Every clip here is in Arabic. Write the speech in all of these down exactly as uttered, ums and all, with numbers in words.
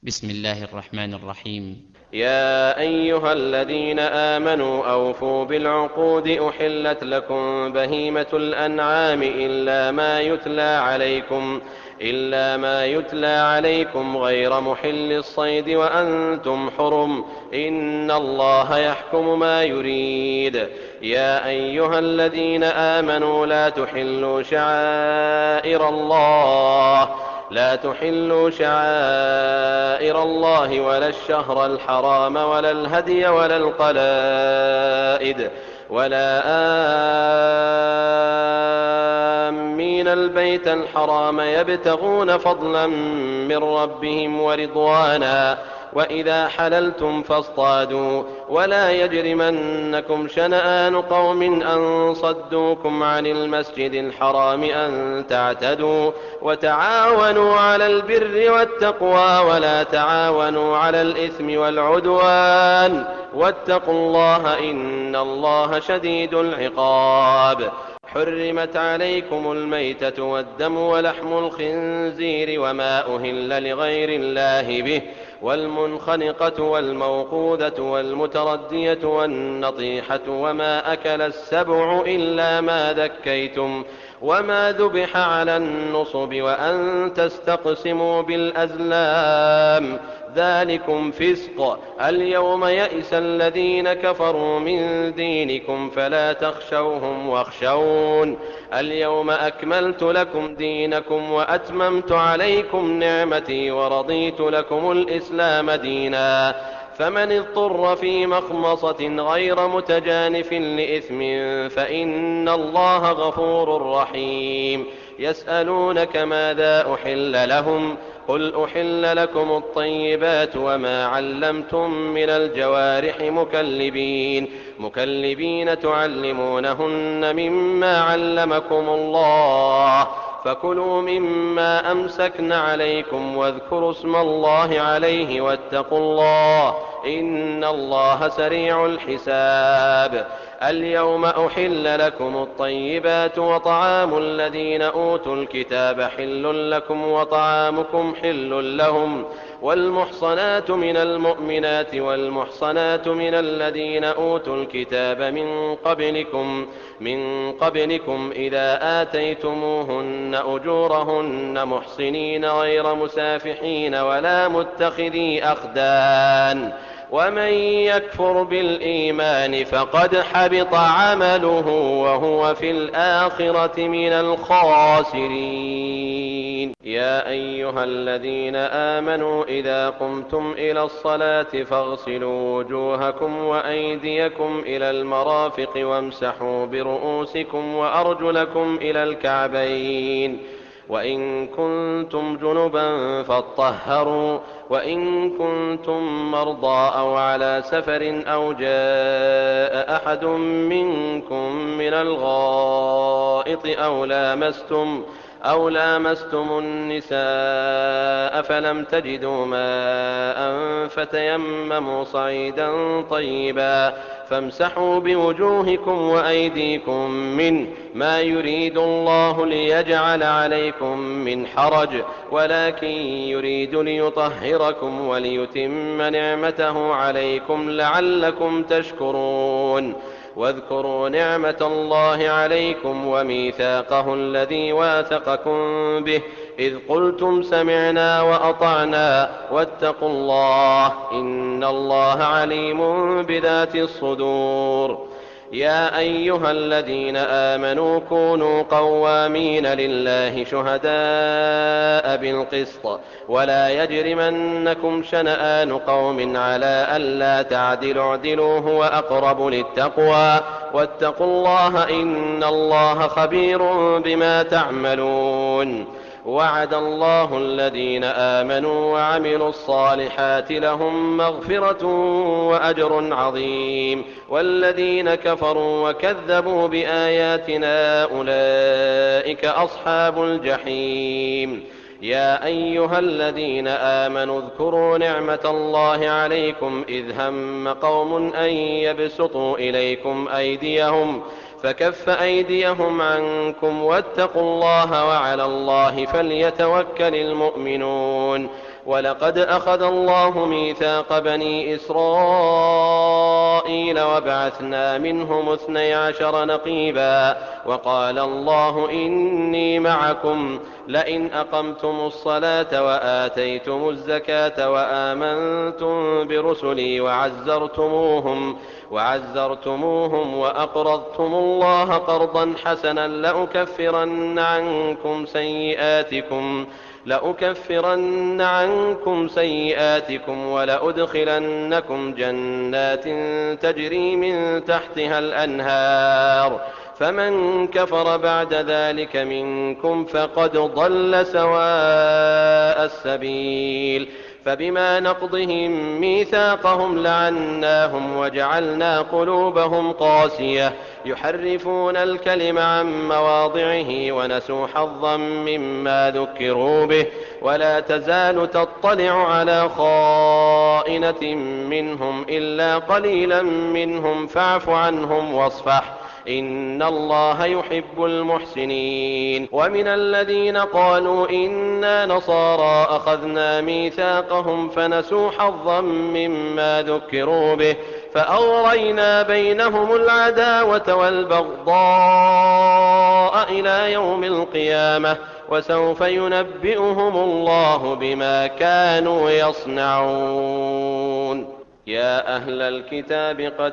بسم الله الرحمن الرحيم. يا أيها الذين آمنوا أوفوا بالعقود أحلت لكم بهيمة الأنعام إلا ما يتلى عليكم إلا ما يتلى عليكم غير محل الصيد وأنتم حرم إن الله يحكم ما يريد. يا أيها الذين آمنوا لا تحلوا شعائر الله لا تحلوا شعائر الله ولا الشهر الحرام ولا الهدي ولا القلائد ولا آمين البيت الحرام يبتغون فضلا من ربهم ورضوانا وإذا حللتم فاصطادوا ولا يجرمنكم شنآن قوم أن صدوكم عن المسجد الحرام أن تعتدوا وتعاونوا على البر والتقوى ولا تعاونوا على الإثم والعدوان واتقوا الله إن الله شديد العقاب. حرمت عليكم الميتة والدم ولحم الخنزير وما أهل لغير الله به والمنخنقة والموقوذة والمتردية والنطيحة وما أكل السبع إلا ما ذكيتم وما ذبح على النصب وأن تستقسموا بالأزلام ذلكم فسق. اليوم يئس الذين كفروا من دينكم فلا تخشوهم واخشون اليوم أكملت لكم دينكم وأتممت عليكم نعمتي ورضيت لكم الإسلام دينا. فمن اضطر في مخمصة غير متجانف لإثم فإن الله غفور رحيم. يسألونك ماذا أحل لهم قل أحل لكم الطيبات وما علمتم من الجوارح مكلبين مكلبين تعلمونهن مما علمكم الله فكلوا مما أمسكن عليكم واذكروا اسم الله عليه واتقوا الله إن الله سريع الحساب. اليوم أحل لكم الطيبات وطعام الذين أوتوا الكتاب حل لكم وطعامكم حل لهم والمحصنات من المؤمنات والمحصنات من الذين أوتوا الكتاب من قبلكم من قبلكم إذا آتيتموهن أجورهن محصنين غير مسافحين ولا متخذي أخدان ومن يكفر بالإيمان فقد حبط عمله وهو في الآخرة من الخاسرين. يا أيها الذين آمنوا إذا قمتم إلى الصلاة فاغسلوا وجوهكم وأيديكم إلى المرافق وامسحوا برؤوسكم وأرجلكم إلى الكعبين وإن كنتم جنبا فاطهروا وإن كنتم مرضى أو على سفر أو جاء أحد منكم من الغائط أو لامستم أو لامستم النساء فلم تجدوا ماء فتيمموا صعيدا طيبا فامسحوا بوجوهكم وأيديكم منه ما يريد الله ليجعل عليكم من حرج ولكن يريد ليطهركم وليتم نعمته عليكم لعلكم تشكرون. واذكروا نعمة الله عليكم وميثاقه الذي واثقكم به إذ قلتم سمعنا وأطعنا واتقوا الله إن الله عليم بذات الصدور. يا أيها الذين آمنوا كونوا قوامين لله شهداء بالقسط ولا يجرمنكم شنآن قوم على ألا تعدلوا اعدلوا هو أقرب للتقوى واتقوا الله إن الله خبير بما تعملون. وعد الله الذين آمنوا وعملوا الصالحات لهم مغفرة وأجر عظيم والذين كفروا وكذبوا بآياتنا أولئك أصحاب الجحيم. يا أيها الذين آمنوا اذكروا نعمة الله عليكم إذ هم قوم أن يبسطوا إليكم أيديهم فكف أيديهم عنكم واتقوا الله وعلى الله فليتوكل المؤمنون. ولقد أخذ الله ميثاق بني إسرائيل وبعثنا منهم اثني عشر نقيبا وقال الله إني معكم لئن أقمتم الصلاة وآتيتم الزكاة وآمنتم برسلي وعزرتموهم وعزرتموهم وأقرضتم الله قرضا حسنا لأكفرن عنكم سيئاتكم لأكفرن عنكم سيئاتكم ولأدخلنكم جنات تجري من تحتها الأنهار فمن كفر بعد ذلك منكم فقد ضل سواء السبيل فبما نقضهم ميثاقهم لعناهم وجعلنا قلوبهم قاسية يحرفون الكلم عن مواضعه ونسوا حظا مما ذكروا به ولا تزال تطلع على خائنة منهم إلا قليلا منهم فاعف عنهم واصفح إن الله يحب المحسنين ومن الذين قالوا إنا نصارى أخذنا ميثاقهم فنسوا حظا مما ذكروا به فأغرينا بينهم العداوة والبغضاء إلى يوم القيامة وسوف ينبئهم الله بما كانوا يصنعون يا أهل الكتاب قد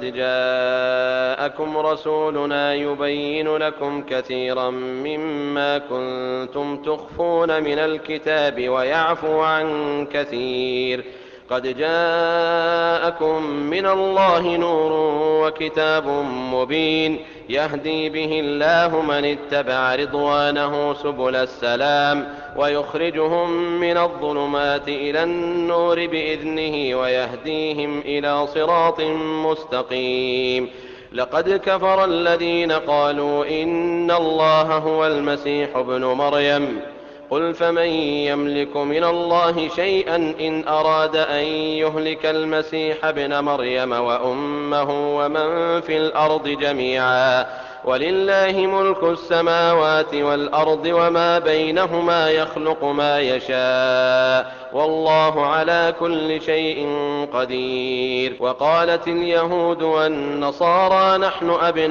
جاءكم رسولنا يبين لكم كثيرا مما كنتم تخفون من الكتاب ويعفو عن كثير قد جاءكم من الله نور وكتاب مبين يهدي به الله من اتبع رضوانه سبل السلام ويخرجهم من الظلمات إلى النور بإذنه ويهديهم إلى صراط مستقيم لقد كفر الذين قالوا إن الله هو المسيح ابن مريم قل فمن يملك من الله شيئا إن أراد أن يهلك المسيح ابن مريم وأمه ومن في الأرض جميعا ولله ملك السماوات والأرض وما بينهما يخلق ما يشاء والله على كل شيء قدير وقالت اليهود والنصارى نحن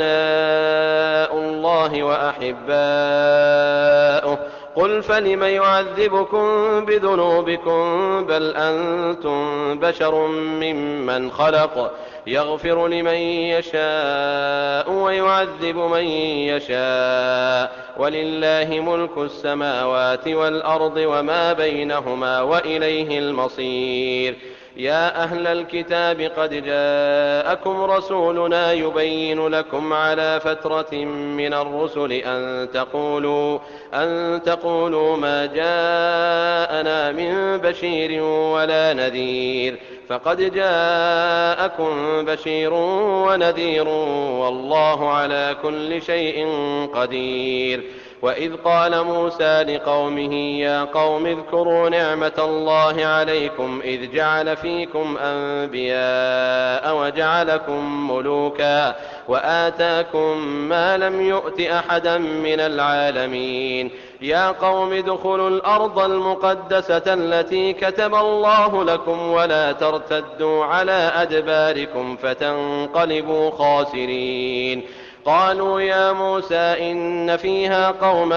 أبناء الله وأحباؤه قل فلم يعذبكم بذنوبكم بل أنتم بشر ممن خلق يغفر لمن يشاء ويعذب من يشاء ولله ملك السماوات والأرض وما بينهما وإليه المصير يا أهل الكتاب قد جاءكم رسولنا يبين لكم على فترة من الرسل أن تقولوا, أن تقولوا ما جاءنا من بشير ولا نذير فقد جاءكم بشير ونذير والله على كل شيء قدير وإذ قال موسى لقومه يا قوم اذكروا نعمة الله عليكم إذ جعل فيكم أنبياء وجعلكم ملوكا وآتاكم ما لم يؤت أحدا من العالمين يا قوم ادخلوا الأرض المقدسة التي كتب الله لكم ولا ترتدوا على أدباركم فتنقلبوا خاسرين قالوا يا موسى إن فيها قوما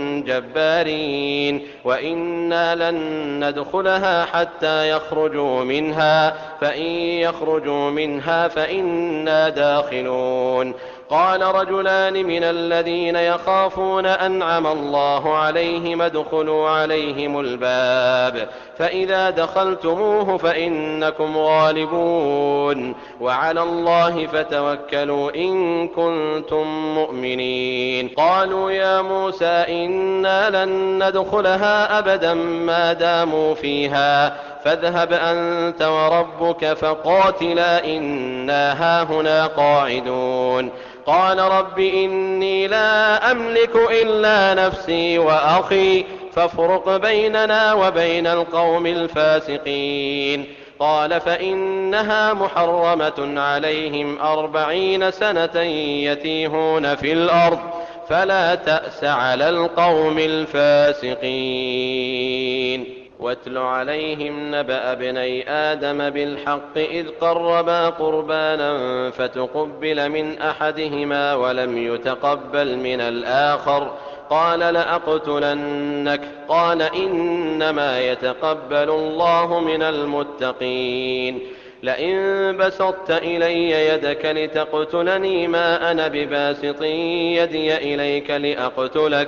جبارين وإنا لن ندخلها حتى يخرجوا منها فإن يخرجوا منها فإنا داخلون قال رجلان من الذين يخافون أنعم الله عليهم ادخلوا عليهم الباب فإذا دخلتموه فإنكم غالبون وعلى الله فتوكلوا إن كنتم مؤمنين قالوا يا موسى إنا لن ندخلها أبدا ما داموا فيها فاذهب أنت وربك فقاتلا إنا هاهنا قاعدون قال رب إني لا أملك إلا نفسي وأخي فافرق بيننا وبين القوم الفاسقين قال فإنها محرمة عليهم أربعين سنة يتيهون في الأرض فلا تأس على القوم الفاسقين واتل عليهم نبأ ابني آدم بالحق إذ قربا قربانا فتقبل من أحدهما ولم يتقبل من الآخر قال لأقتلنك قال إنما يتقبل الله من المتقين لئن بسطت إلي يدك لتقتلني ما أنا بباسط يدي إليك لأقتلك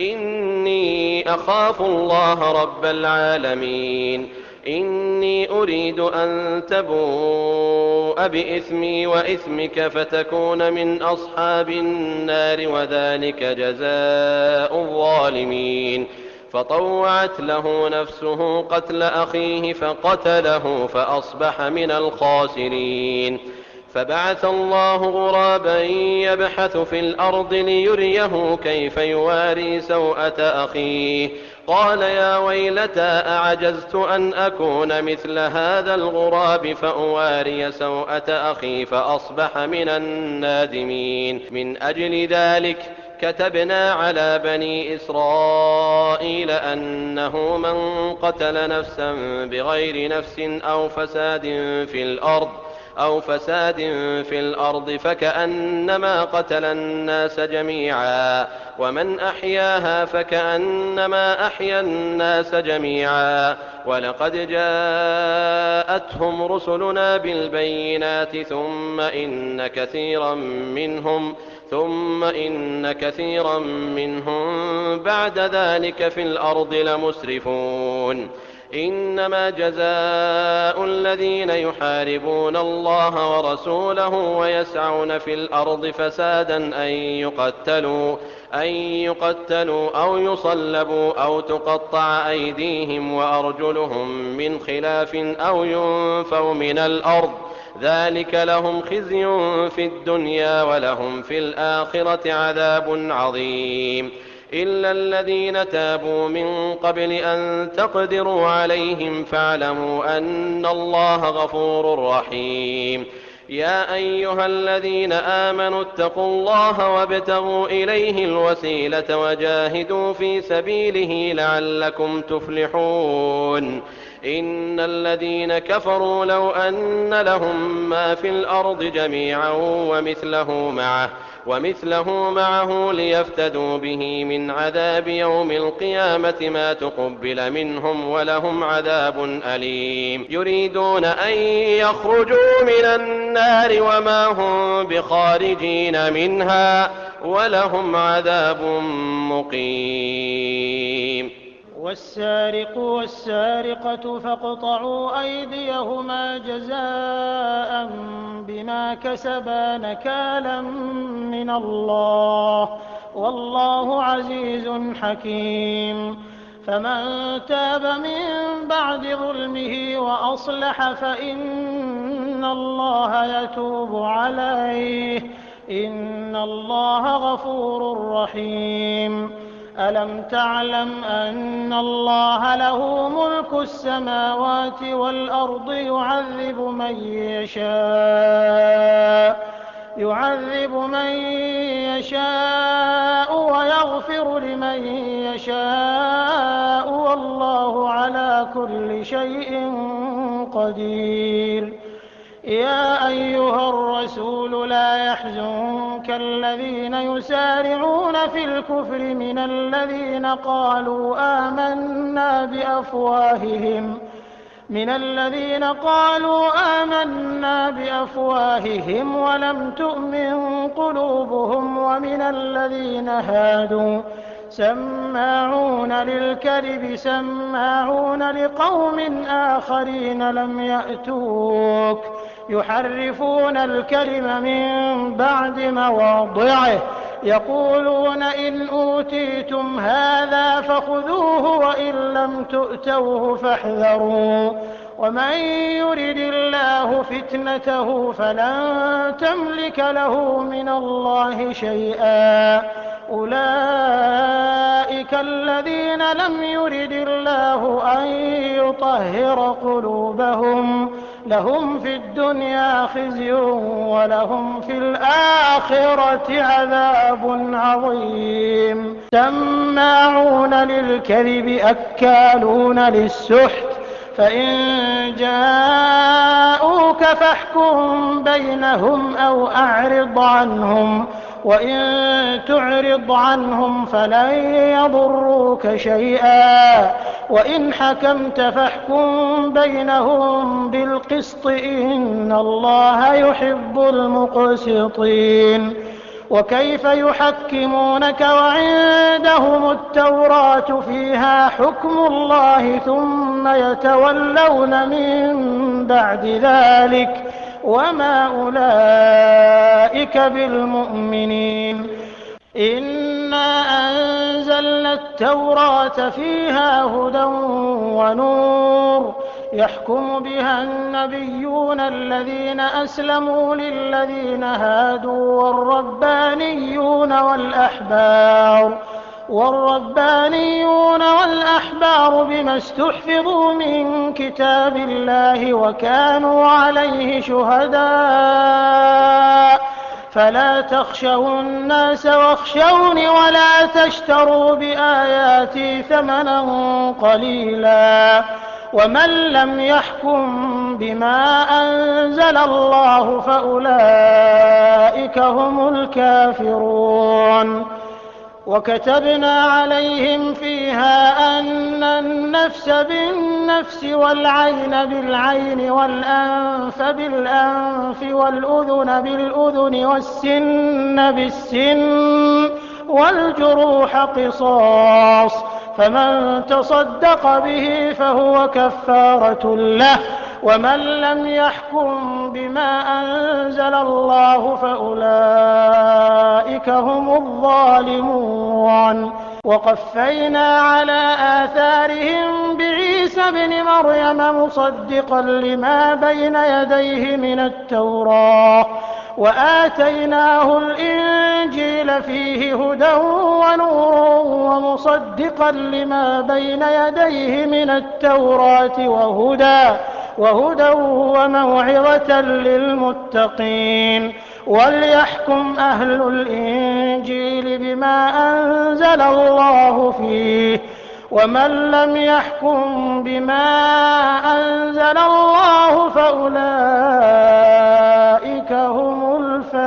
إني أخاف الله رب العالمين إني أريد أن تبوء بإثمي وإثمك فتكون من أصحاب النار وذلك جزاء الظالمين فطوعت له نفسه قتل أخيه فقتله فأصبح من الخاسرين فبعث الله غرابا يبحث في الأرض ليريه كيف يواري سوءة أخيه قال يا ويلتى أعجزت أن أكون مثل هذا الغراب فأواري سوءة أخي فأصبح من النادمين من أجل ذلك كتبنا على بني إسرائيل أنه من قتل نفسا بغير نفس أو فساد في الأرض أو فساد في الأرض فكأنما قتل الناس جميعا ومن أحياها فكأنما أحيا الناس جميعا ولقد جاءتهم رسلنا بالبينات ثم إن كثيرا منهم ثم إن كثيرا منهم بعد ذلك في الأرض لمسرفون إنما جزاء الذين يحاربون الله ورسوله ويسعون في الأرض فسادا أن يقتلوا أن يقتلوا أو يصلبوا أو تقطع أيديهم وأرجلهم من خلاف أو ينفوا من الأرض ذلك لهم خزي في الدنيا ولهم في الآخرة عذاب عظيم إلا الذين تابوا من قبل أن تقدروا عليهم فاعلموا أن الله غفور رحيم يا أيها الذين آمنوا اتقوا الله وابتغوا إليه الوسيلة وجاهدوا في سبيله لعلكم تفلحون إن الذين كفروا لو أن لهم ما في الأرض جميعا ومثله معه ومثله معه ليفتدوا به من عذاب يوم القيامة ما تقبل منهم ولهم عذاب أليم يريدون أن يخرجوا من النار وما هم بخارجين منها ولهم عذاب مقيم والسارق والسارقة فاقطعوا أيديهما جزاء بما كسبا نكالا من الله والله عزيز حكيم فمن تاب من بعد ظلمه وأصلح فإن الله يتوب عليه إن الله غفور رحيم ألم تعلم أن الله له ملك السماوات والأرض يعذب من يشاء يعذب من يشاء ويغفر لمن يشاء والله على كل شيء قدير يا أيها الرسول لا يحزنك الذين يسارعون في الكفر من الذين قالوا آمنا بأفواههم من الذين قالوا آمنا بأفواههم ولم تؤمن قلوبهم ومن الذين هادوا سماعون للكذب سماعون لقوم آخرين لم يأتوك يحرفون الكلم من بعد مواضعه يقولون إن أوتيتم هذا فخذوه وإن لم تؤتوه فاحذروا ومن يرد الله فتنته فلن تملك له من الله شيئا أولئك أولئك الذين لم يرد الله أن يطهر قلوبهم لهم في الدنيا خزي ولهم في الآخرة عذاب عظيم سماعون للكذب أكالون للسحت فإن جاءوك فاحكم بينهم أو أعرض عنهم وإن تعرض عنهم فلن يضروك شيئا وإن حكمت فاحكم بينهم بالقسط إن الله يحب المقسطين وكيف يحكمونك وعندهم التوراة فيها حكم الله ثم يتولون من بعد ذلك وما أولئك بالمؤمنين إنا أنزلنا التوراة فيها هدى ونور يحكم بها النبيون الذين أسلموا للذين هادوا والربانيون والأحبار والربانيون والأحبار بما استحفظوا من كتاب الله وكانوا عليه شهداء فلا تخشوا الناس واخشوني ولا تشتروا بآياتي ثمنا قليلا ومن لم يحكم بما أنزل الله فأولئك هم الكافرون وكتبنا عليهم فيها أن النفس بالنفس والعين بالعين والأنف بالأنف والأذن بالأذن والسن بالسن والجروح قصاص فمن تصدق به فهو كفارة له ومن لم يحكم بما أنزل الله فأولئك هم الظالمون وقفينا على آثارهم بعيسى ابن مريم مصدقا لما بين يديه من التوراة وآتيناه الإنجيل فيه هدى ونور ومصدقا لما بين يديه من التوراة وهدى وهدى وموعظة للمتقين وليحكم أهل الإنجيل بما أنزل الله فيه ومن لم يحكم بما أنزل الله فأولئك هم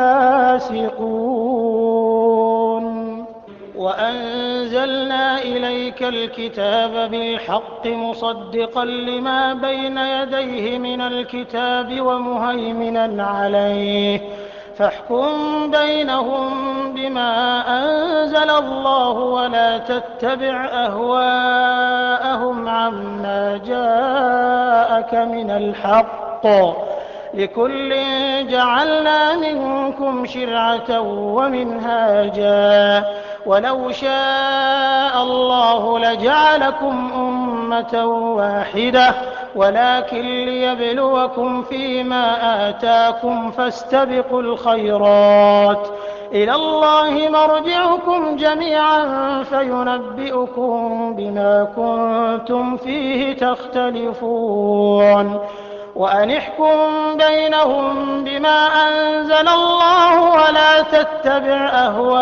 الفاسقون وأنزلنا إليك الكتاب بالحق مصدقا لما بين يديه من الكتاب ومهيمنا عليه فاحكم بينهم بما أنزل الله ولا تتبع أهواءهم عما جاءك من الحق لكل جعلنا منكم شرعة ومنهاجا ولو شاء الله لجعلكم أمة واحدة ولكن ليبلوكم فيما آتاكم فاستبقوا الخيرات إلى الله مرجعكم جميعا فينبئكم بما كنتم فيه تختلفون وأن احكم بينهم بما أنزل الله ولا تتبع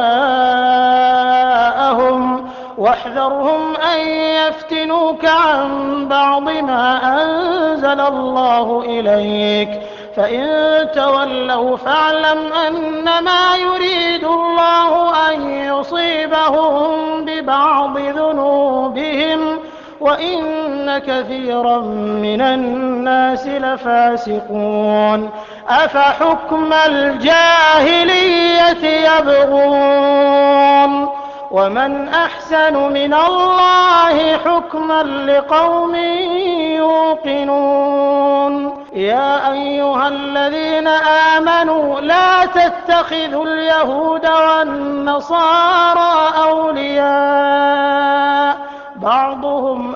أهواءهم واحذرهم أن يفتنوك عن بعض ما أنزل الله إليك فإن تولوا فاعلم أنما يريد الله أن يصيبهم ببعض ذنوبهم وإن كثيرا من الناس لفاسقون أفحكم الجاهلية يبغون ومن أحسن من الله حكما لقوم يوقنون يا أيها الذين آمنوا لا تتخذوا اليهود والنصارى أولياء بعضهم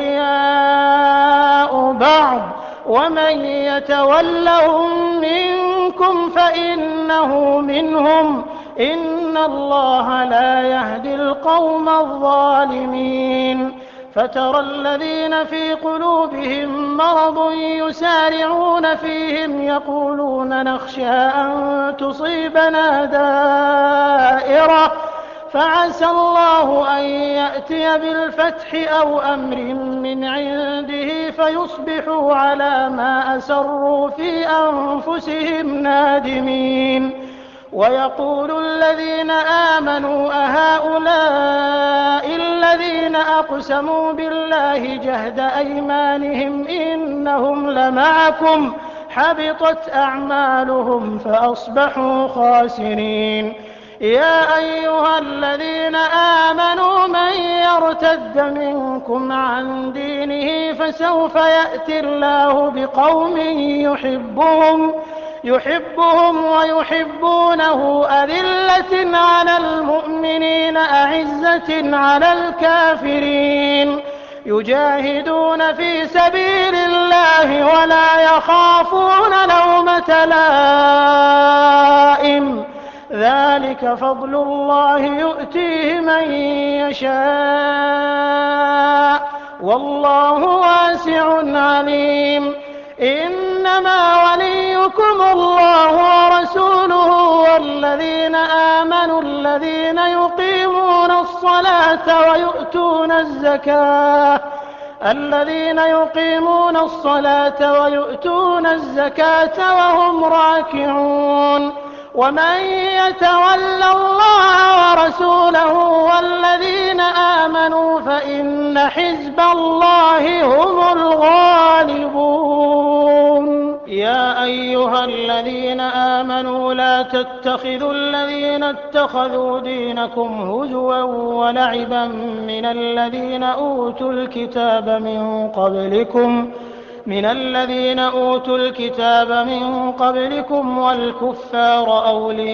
أولياء بعض ومن يتولهم منكم فإنه منهم إن الله لا يهدي القوم الظالمين. فترى الذين في قلوبهم مرض يسارعون فيهم يقولون نخشى أن تصيبنا دائرة فعسى الله أن يأتي بالفتح أو أمر من عنده فيصبحوا على ما أسروا في أنفسهم نادمين. ويقول الذين آمنوا أهؤلاء الذين أقسموا بالله جهد أيمانهم إنهم لمعكم حبطت أعمالهم فأصبحوا خاسرين. يا أيها الذين آمنوا من يرتد منكم عن دينه فسوف يأتي الله بقوم يحبهم يحبهم ويحبونه أذلة على المؤمنين أعزة على الكافرين يجاهدون في سبيل الله ولا يخافون لومة لائم ذلك فضل الله يؤتيه من يشاء والله واسع عليم. إنما وليكم الله ورسوله والذين آمنوا الذين يقيمون الصلاة ويؤتون الزكاة الذين يقيمون الصلاة ويؤتون الزكاة وهم راكعون. ومن يتول الله ورسوله والذين آمنوا فإن حزب الله هم الغالبون. يا أيها الذين آمنوا لا تتخذوا الذين اتخذوا دينكم هزوا ولعبا من الذين أوتوا الكتاب من قبلكم من الذين أوتوا الكتاب من قبلكم والكفار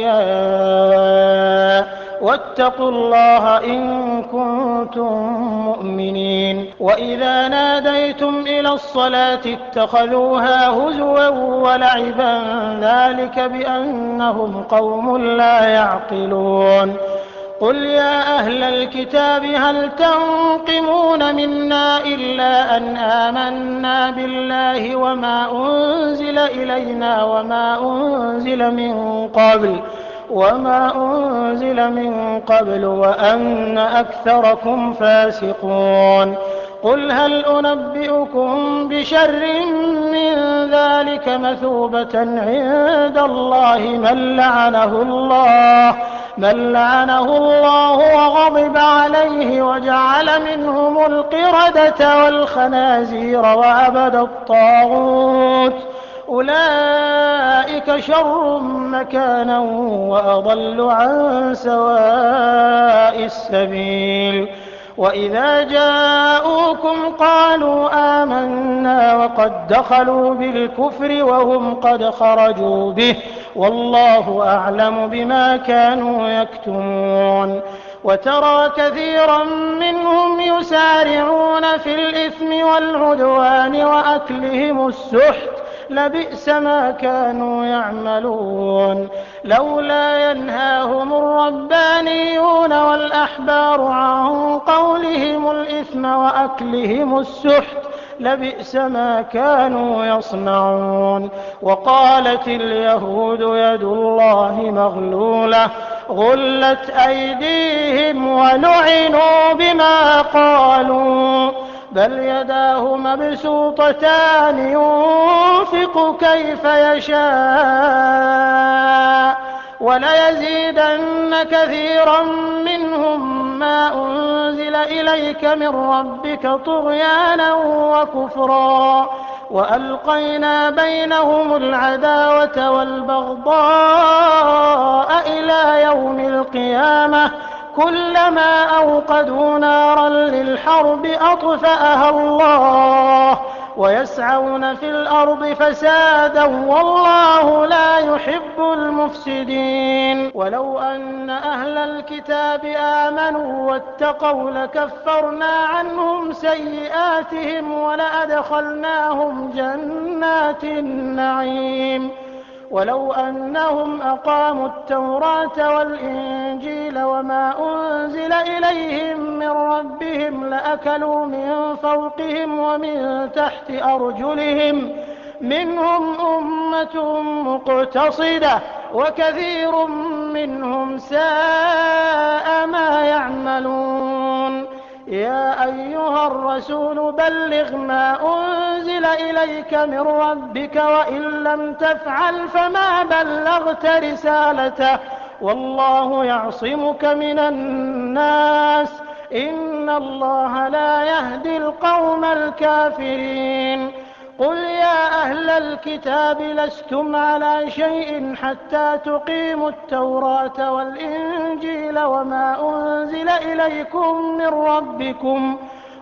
أولياء واتقوا الله إن كنتم مؤمنين. وإذا ناديتم إلى الصلاة اتخذوها هزوا ولعبا ذلك بأنهم قوم لا يعقلون. قل يا أهل الكتاب هل تنقمون منا إلا أن آمنا بالله وما أنزل إلينا وما أنزل من قبل وما أنزل من قبل وأن أكثركم فاسقون. قل هل أنبئكم بشر من ذلك مثوبة عند الله من لعنه الله من لعنه الله وغضب عليه وجعل منهم القردة والخنازير وعبد الطاغوت أولئك شر مكانا وأضل عن سواء السبيل. وإذا جاءوكم قالوا آمنا وقد دخلوا بالكفر وهم قد خرجوا به والله أعلم بما كانوا يكتمون. وترى كثيرا منهم يسارعون في الإثم والعدوان وأكلهم السحت لبئس ما كانوا يعملون. لولا ينهاهم الربانيون والأحبار عن قولهم الإثم وأكلهم السحت لبئس ما كانوا يصنعون. وقالت اليهود يد الله مغلولة غلت أيديهم ولعنوا بما قالوا بل يداه مبسوطتان ينفق كيف يشاء وليزيدن كثيرا منهم ما أنزل إليك من ربك طغيانا وكفرا وألقينا بينهم العداوة والبغضاء إلى يوم القيامة كلما أوقدوا نارا للحرب أطفأها الله ويسعون في الأرض فسادا والله لا يحب المفسدين. ولو أن أهل الكتاب آمنوا واتقوا لكفرنا عنهم سيئاتهم ولأدخلناهم جنات النعيم. ولو أنهم أقاموا التوراة والإنجيل وما أنزل إليهم من ربهم لأكلوا من فوقهم ومن تحت أرجلهم منهم أمة مقتصدة وكثير منهم ساء ما يعملون. يا أيها الرسول بلغ ما أنزل إليك من ربك وإن لم تفعل فما بلغت رسالته والله يعصمك من الناس إن الله لا يهدي القوم الكافرين. قل يا أهل الكتاب لستم على شيء حتى تقيموا التوراة والإنجيل وما أنزل إليكم من ربكم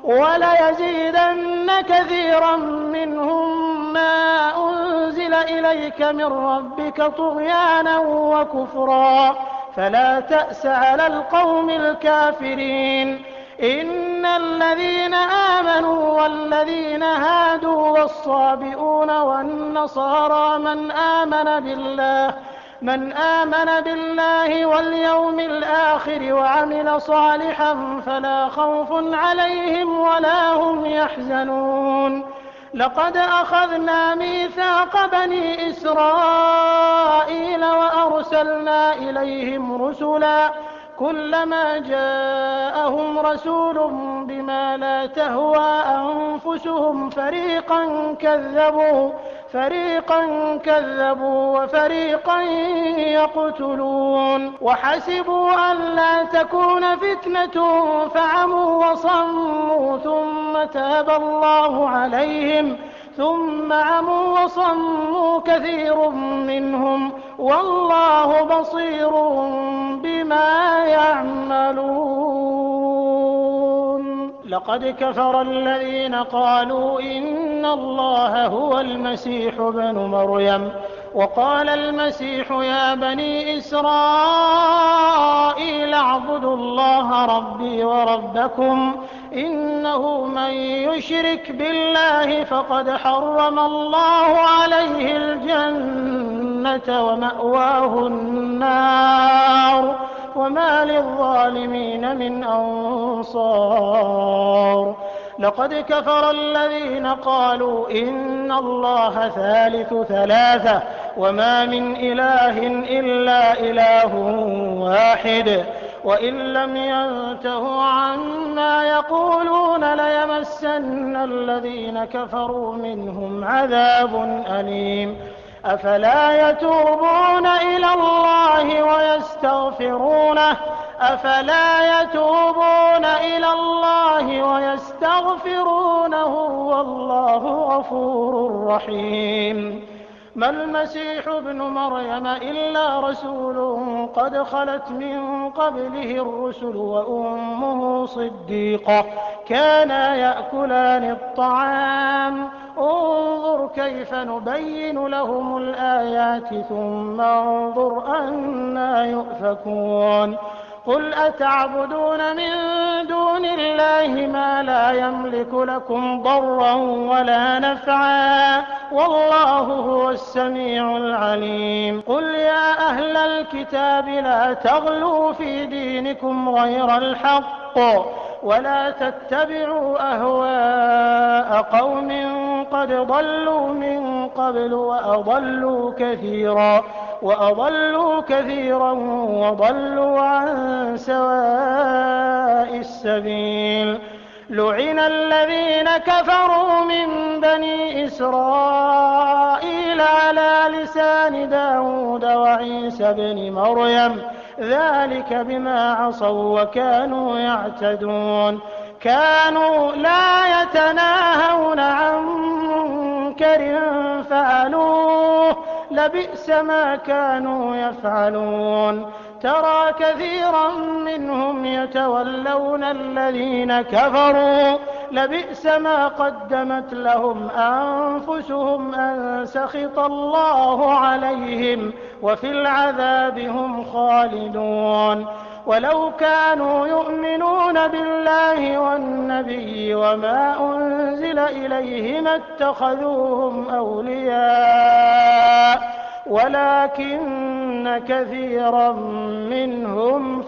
وليزيدن كثيرا منهم ما أنزل إليك من ربك طغيانا وكفرا فلا تأس على القوم الكافرين. إن الذين آمنوا والذين هادوا والصابئون والنصارى من آمن بالله من آمن بالله واليوم الآخر وعمل صالحا فلا خوف عليهم ولا هم يحزنون. لقد أخذنا ميثاق بني إسرائيل وأرسلنا إليهم رسلا كلما جاءهم رسول بما لا تهوى أنفسهم فريقا كذبوا فريقا كذبوا وفريقا يقتلون وحسبوا ألا تكون فتنة فعموا وصموا ثم تاب الله عليهم ثم عموا وصموا كثير منهم والله بصير بما يعملون. لقد كفر الذين قالوا إن الله هو المسيح ابن مريم وقال المسيح يا بني إسرائيل اعبدوا الله ربي وربكم إنه من يشرك بالله فقد حرم الله عليه الجنة ومأواه النار وما للظالمين من أنصار. لقد كفر الذين قالوا إن الله ثالث ثلاثة وما من إله إلا إله واحد وإن لم ينتهوا عما يقولون ليمسن الذين كفروا منهم عذاب أليم. أفلا يتوبون إلى الله ويستغفرونه أفلا يتوبون إلى الله ويستغفرونه والله غفور رحيم. ما المسيح ابن مريم إلا رسول قد خلت من قبله الرسل وأمه صديقة كانا يأكلان الطعام انظر كيف نبين لهم الآيات ثم انظر أنا يؤفكون. قل أتعبدون من دون الله ما لا يملك لكم ضرا ولا نفعا والله هو السميع العليم. قل يا أهل الكتاب لا تغلوا في دينكم غير الحق ولا تتبعوا أهواء قوم قد ضلوا من قبل وأضلوا كثيرا وأضلوا كثيرا وضلوا عن سواء السبيل. لعن الذين كفروا من بني إسرائيل على لسان داود وعيسى بن مريم ذلك بما عصوا وكانوا يعتدون. كانوا لا يتناهون عن منكر فعلوه لبئس ما كانوا يفعلون. ترى كثيرا منهم يتولون الذين كفروا لبئس ما قدمت لهم أنفسهم أن سخط الله عليهم وفي العذاب هم خالدون. ولو كانوا يؤمنون بالله والنبي وما أنزل إليه ما اتخذوهم أولياء ولكن كثيرا منهم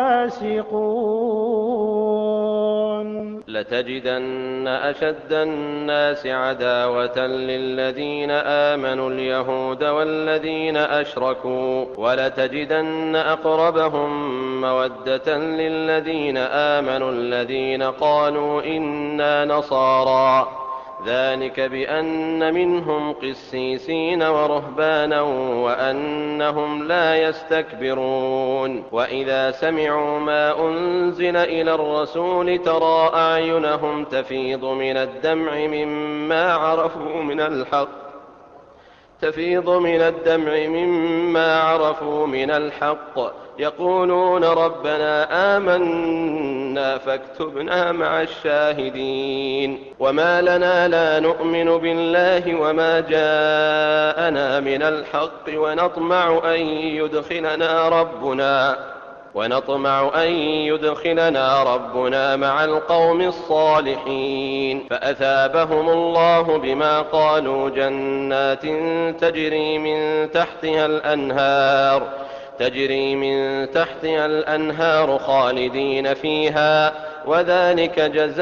فاسقون. لتجدن أشد الناس عداوة للذين آمنوا اليهود والذين أشركوا ولتجدن أقربهم مودة للذين آمنوا الذين قالوا إنا نصارى ذلك بأن منهم قسيسين ورهبانا وأنهم لا يستكبرون. وإذا سمعوا ما أنزل إلى الرسول ترى أعينهم تفيض من الدمع مما عرفوا من الحق تفيض من الدمع مما عرفوا من الحق يقولون ربنا آمنا فاكتبنا مع الشاهدين. وما لنا لا نؤمن بالله وما جاءنا من الحق ونطمع أن يدخلنا ربنا ونطمع أن يدخلنا ربنا مع القوم الصالحين. فأثابهم الله بما قالوا جنات تجري من تحتها الأنهار تجري من تحتها الأنهار خالدين فيها وذلك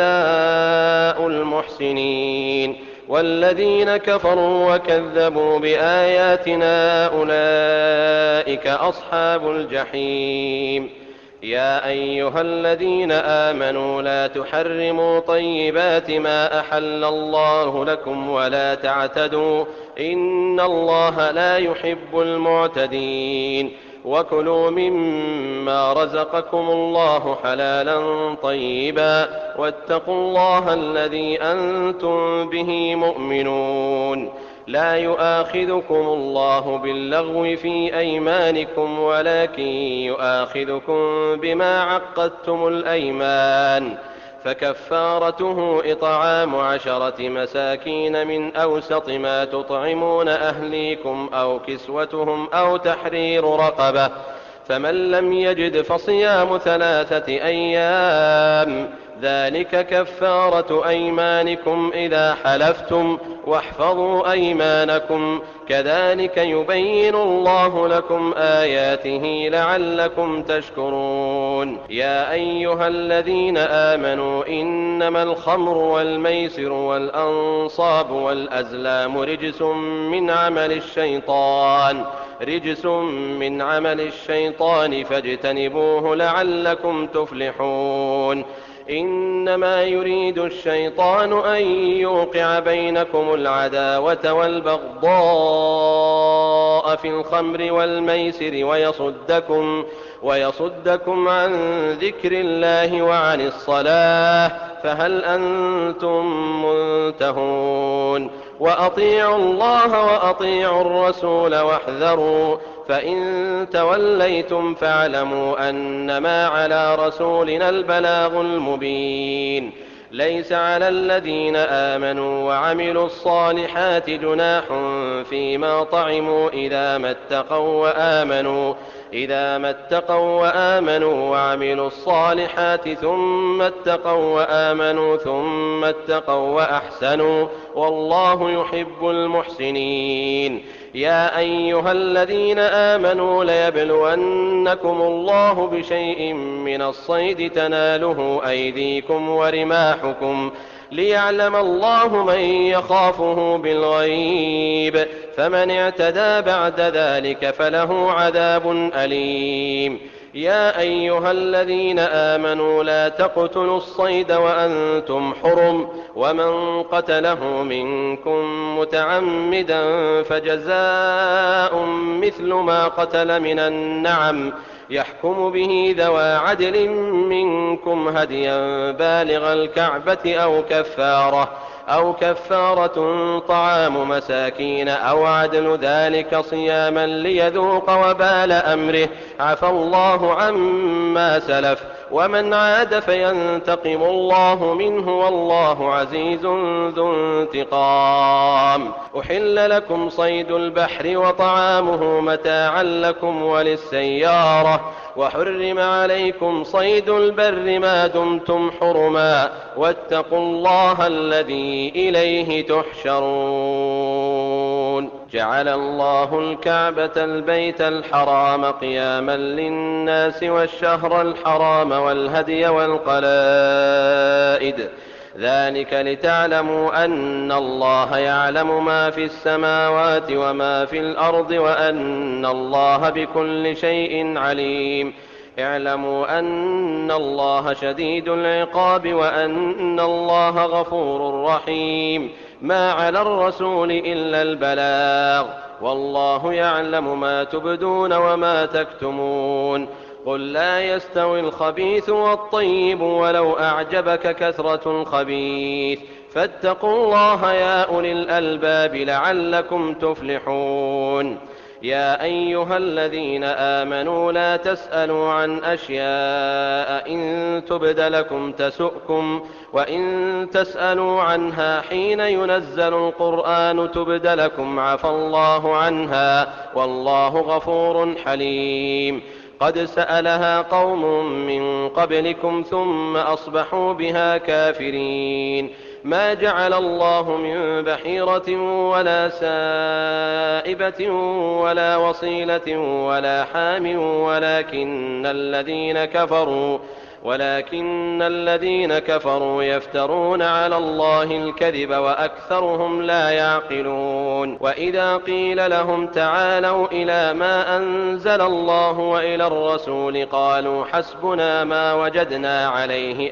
جزاء المحسنين. والذين كفروا وكذبوا بآياتنا أولئك أصحاب الجحيم. يا أيها الذين آمنوا لا تحرموا طيبات ما أحل الله لكم ولا تعتدوا إن الله لا يحب المعتدين. وكلوا مما رزقكم الله حلالا طيبا واتقوا الله الذي أنتم به مؤمنون. لا يؤاخذكم الله باللغو في أيمانكم ولكن يؤاخذكم بما عقدتم الأيمان فكفارته إطعام عشرة مساكين من أوسط ما تطعمون أهليكم أو كسوتهم أو تحرير رقبة فمن لم يجد فصيام ثلاثة أيام ذلك كفارة أيمانكم إذا حلفتم واحفظوا أيمانكم كذلك يبين الله لكم آياته لعلكم تشكرون. يا أيها الذين آمنوا إنما الخمر والميسر والأنصاب والأزلام رجس من عمل الشيطان رجس من عمل الشيطان فاجتنبوه لعلكم تفلحون. إنما يريد الشيطان أن يوقع بينكم العداوة والبغضاء في الخمر والميسر ويصدكم, ويصدكم عن ذكر الله وعن الصلاة فهل أنتم منتهون. وأطيعوا الله وأطيعوا الرسول واحذروا فإن توليتم فاعلموا أنما على رسولنا البلاغ المبين. ليس على الذين آمنوا وعملوا الصالحات جناح فيما طعموا إذا ما اتقوا وآمنوا إذا ما اتقوا وآمنوا وعملوا الصالحات ثم اتقوا وآمنوا ثم اتقوا وأحسنوا والله يحب المحسنين. يا أيها الذين آمنوا ليبلونكم الله بشيء من الصيد تناله أيديكم ورماحكم ليعلم الله من يخافه بالغيب فمن اعتدى بعد ذلك فله عذاب أليم. يا أيها الذين آمنوا لا تقتلوا الصيد وأنتم حرم ومن قتله منكم متعمدا فجزاء مثل ما قتل من النعم يحكم به ذوى عدل منكم هديا بالغ الكعبة أو كفارة أو كفارة طعام مساكين أو عدل ذلك صياما ليذوق وبال أمره عفى الله عما سلف ومن عاد فينتقم الله منه والله عزيز ذو انتقام. أحل لكم صيد البحر وطعامه متاعا لكم وللسيارة وحرم عليكم صيد البر ما دمتم حرما واتقوا الله الذي إليه تحشرون. جعل الله الكعبة البيت الحرام قياما للناس والشهر الحرام والهدي والقلائد ذلك لتعلموا أن الله يعلم ما في السماوات وما في الأرض وأن الله بكل شيء عليم. اعلموا أن الله شديد العقاب وأن الله غفور رحيم. ما على الرسول إلا البلاغ والله يعلم ما تبدون وما تكتمون. قل لا يستوي الخبيث والطيب ولو أعجبك كثرة الخبيث فاتقوا الله يا أولي الألباب لعلكم تفلحون. يا أيها الذين آمنوا لا تسألوا عن أشياء إن تبد لكم تسؤكم وإن تسألوا عنها حين ينزل القرآن تبد لكم عفى الله عنها والله غفور حليم. قد سألها قوم من قبلكم ثم أصبحوا بها كافرين. ما جعل الله من بحيرة ولا سائبة ولا وصيلة ولا حام ولكن الذين كفروا ولكن الذين كفروا يفترون على الله الكذب وأكثرهم لا يعقلون. وإذا قيل لهم تعالوا إلى ما أنزل الله وإلى الرسول قالوا حسبنا ما وجدنا عليه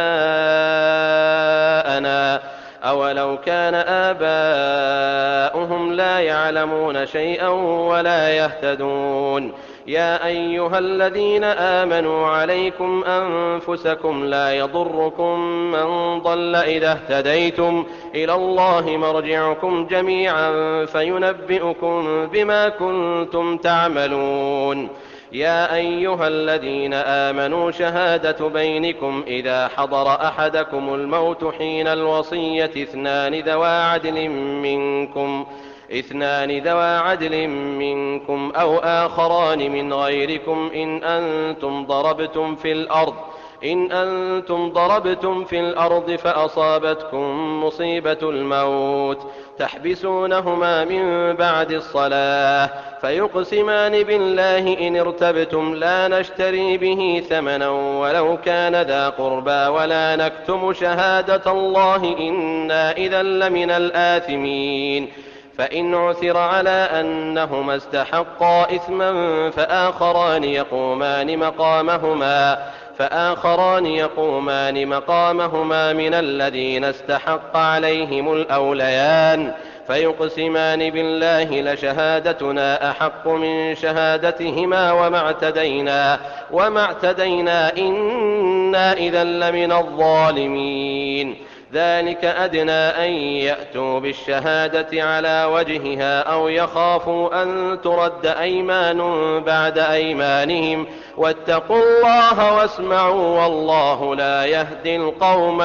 آباءنا أولو كان آباؤهم لا يعلمون شيئا ولا يهتدون. يا أيها الذين آمنوا عليكم أنفسكم لا يضركم من ضل إذا اهتديتم إلى الله مرجعكم جميعا فينبئكم بما كنتم تعملون. يا أيها الذين آمنوا شهادة بينكم إذا حضر أحدكم الموت حين الوصية اثنان ذوى عدل منكم اثنان ذوى عدل منكم أو آخران من غيركم إن أنتم ضربتم في الأرض إن أنتم ضربتم في الأرض فأصابتكم مصيبة الموت تحبسونهما من بعد الصلاة فيقسمان بالله إن ارتبتم لا نشتري به ثمنا ولو كان ذا قربى ولا نكتم شهادة الله إنا إذا لمن الآثمين. فإن عثر على أنهما استحقا إثما فآخران يقومان مقامهما فآخران يقومان مقامهما من الذين استحق عليهم الأوليان فيقسمان بالله لشهادتنا أحق من شهادتهما وما اعتدينا وما اعتدينا إنا إذا لمن الظالمين. ذلك أدنى أن يأتوا بالشهادة على وجهها أو يخافوا أن ترد أيمان بعد أيمانهم واتقوا الله واسمعوا والله لا يهدي القوم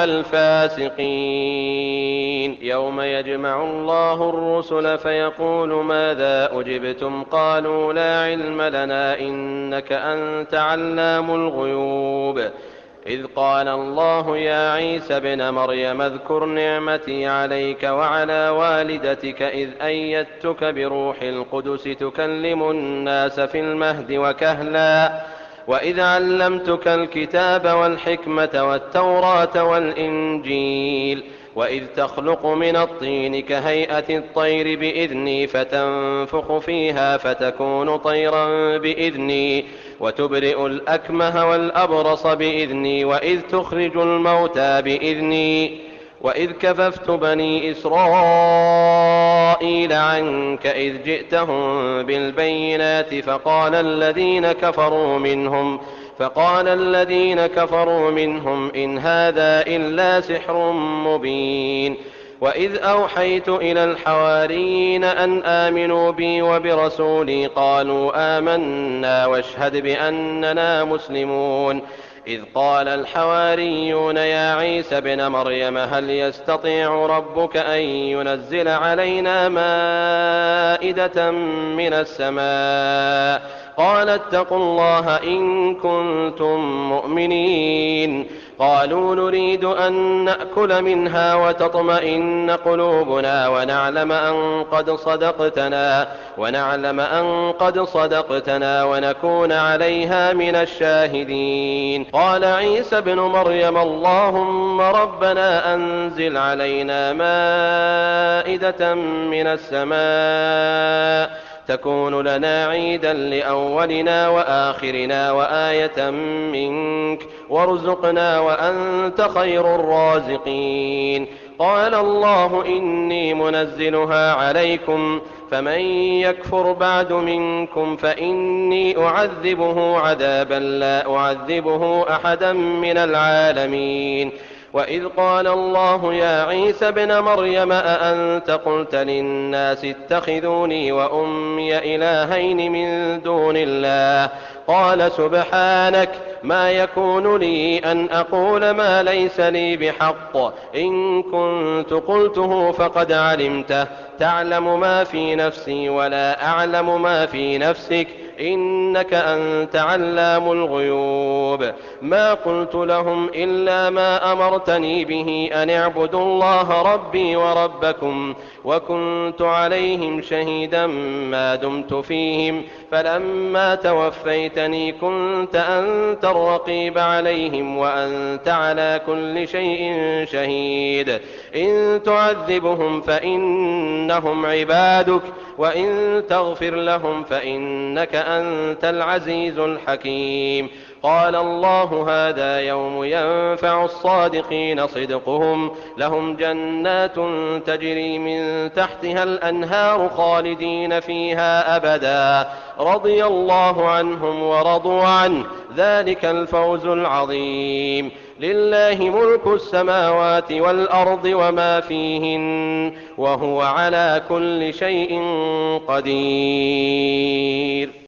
الفاسقين. يوم يجمع الله الرسل فيقول ماذا أجبتم قالوا لا علم لنا إنك أنت علام الغيوب. إذ قال الله يا عيسى ابن مريم اذكر نعمتي عليك وعلى والدتك إذ أيدتك بروح القدس تكلم الناس في المهد وكهلا وإذ علمتك الكتاب والحكمة والتوراة والإنجيل وإذ تخلق من الطين كهيئة الطير بإذني فتنفخ فيها فتكون طيرا بإذني وتبرئ الأكمه والأبرص بإذني وإذ تخرج الموتى بإذني وإذ كففت بني إسرائيل عنك إذ جئتهم بالبينات فقال الذين كفروا منهم فقال الذين كفروا منهم إن هذا إلا سحر مبين. وإذ أوحيت إلى الحواريين أن آمنوا بي وبرسولي قالوا آمنا واشهد بأننا مسلمون. إذ قال الحواريون يا عيسى ابن مريم هل يستطيع ربك أن ينزل علينا مائدة من السماء قال اتقوا الله إن كنتم مؤمنين. قالوا نريد أن نأكل منها وتطمئن قلوبنا ونعلم أن قد صدقتنا ونعلم أن قد صدقتنا ونكون عليها من الشاهدين. قال عيسى ابن مريم اللهم ربنا أنزل علينا مائدة من السماء تكون لنا عيدا لأولنا وآخرنا وآية منك وارزقنا وأنت خير الرازقين. قال الله إني منزلها عليكم فمن يكفر بعد منكم فإني أعذبه عذابا لا أعذبه أحدا من العالمين. وإذ قال الله يا عيسى ابن مريم أأنت قلت للناس اتخذوني وأمي إلهين من دون الله قال سبحانك ما يكون لي أن أقول ما ليس لي بحق إن كنت قلته فقد علمته تعلم ما في نفسي ولا أعلم ما في نفسك إنك أنت علام الغيوب. ما قلت لهم إلا ما أمرتني به أن اعبدوا الله ربي وربكم وكنت عليهم شهيدا ما دمت فيهم فلما توفيتني كنت أنت الرقيب عليهم وأنت على كل شيء شهيد. إن تعذبهم فإنهم عبادك وإن تغفر لهم فإنك أنت العزيز الحكيم. قال الله هذا يوم ينفع الصادقين صدقهم لهم جنات تجري من تحتها الأنهار خالدين فيها أبدا رضي الله عنهم ورضوا عنه ذلك الفوز العظيم. لله ملك السماوات والأرض وما فيهن وهو على كل شيء قدير.